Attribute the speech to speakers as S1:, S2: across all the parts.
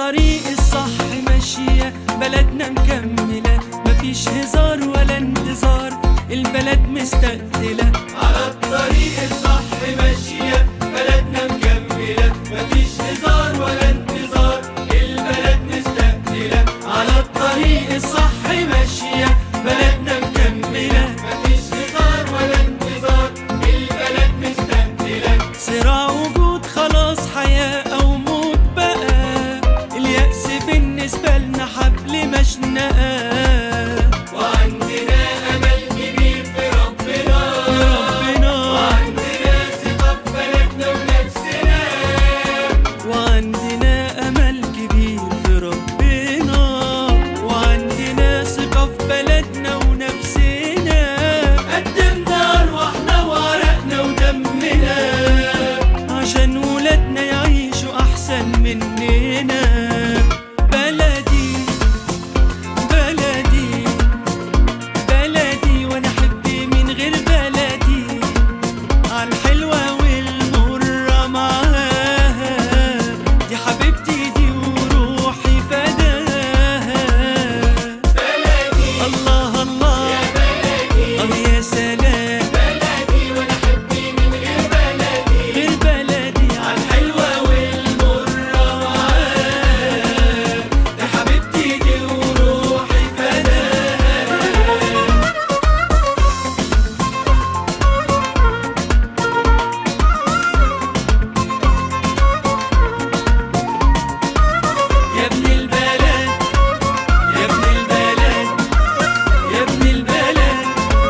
S1: الطريق الصح ماشية، بلدنا مكملة، مفيش هزار ولا انتظار، البلد مستقتلة.
S2: على الطريق الصح ماشية، بلدنا مكملة، مفيش هزار ولا انتظار، البلد مستقتلة.
S1: على الطريق الصح ماشية، بلدنا مكملة،
S2: مفيش هزار ولا انتظار، البلد مستقتلة.
S1: صراع وجود خلاص، حياة أو موت بقى، اليأس بالنسبة لنا حبل مشنقة.
S2: وعندنا أمل كبير في ربنا، وعندنا ثقة في بلدنا ونفسنا،
S1: وعندنا أمل كبير في ربنا، وعندنا ثقة في بلدنا ونفسنا.
S2: قدمنا أرواحنا وعرقنا ودمنا
S1: عشان ولادنا يعيشوا أحسن مننا. بلدي بلدي بلدي، وأنا أحب من غير بلدي، عالحلوة والمرة معاها، دي حبيبتي دي وروحي فداها.
S2: بلدي
S1: الله الله
S2: يا بلدي،
S1: يا سلام،
S2: بلدي وأنا أحب من غير بلدي،
S1: غير بلدي
S2: عالحلوة والمرة معاها، دي حبيبتي دي وروحي فداها.
S1: يا ابن البلد، يا ابن البلد، يا ابن البلد،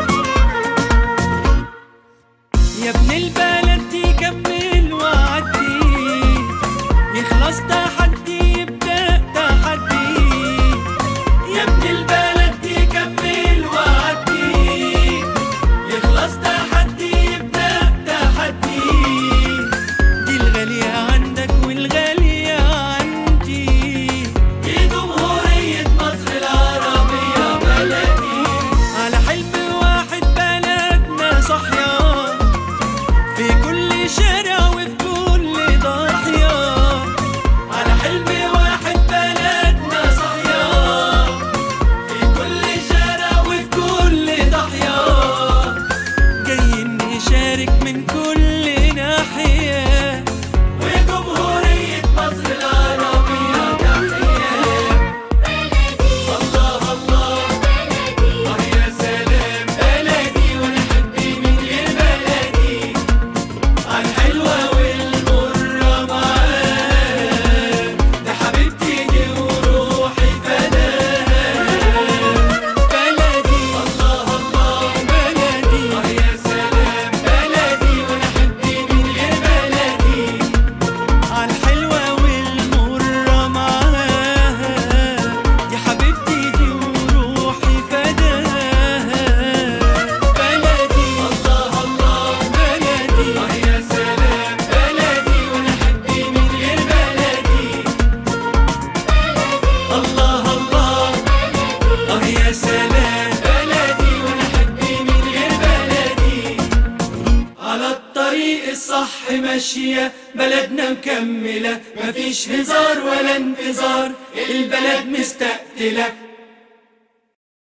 S1: يا ابن البلد، دي كمل وعدي، يخلص تحدي يبدأ تحدي.
S2: يا ابن البلد دي كمل وعدي، يخلص تحدي يبدأ تحدي.
S1: دي الغالية عندك والغالية عندي،
S2: دي جمهورية مصر العربية بلدي،
S1: على حلم واحد بلدنا صحيا، في كل شارع وفي كل ضاحية.
S2: على حلم واحد بلدنا صحيا، في كل شارع وفي كل ضحية.
S1: جايين نشارك من كل ناحية،
S2: وجمهورية مصر العربية تحية. الله الله يا سلام، بلدي وأنا أحب من غير بلدي، عالحلوة والمرة معاها، دي حبيبتي دي وروحي فداها.
S1: بلدي
S2: الله
S1: بلدي
S2: يا سلام، بلدي وأنا أحب من غير بلدي،
S1: عالحلوة والمرة معاها، دي حبيبتي دي وروحي فداها. بلدي
S2: الله
S1: بلدي
S2: يا سلام، بلدي وأنا أحب من غير بلدي.
S1: الله يا سلام،
S2: بلدي وأنا أحب من غير بلدي.
S1: على الطريق الصح ماشية، بلدنا مكملة، مفيش هزار ولا انتظار، البلد مستقتلة.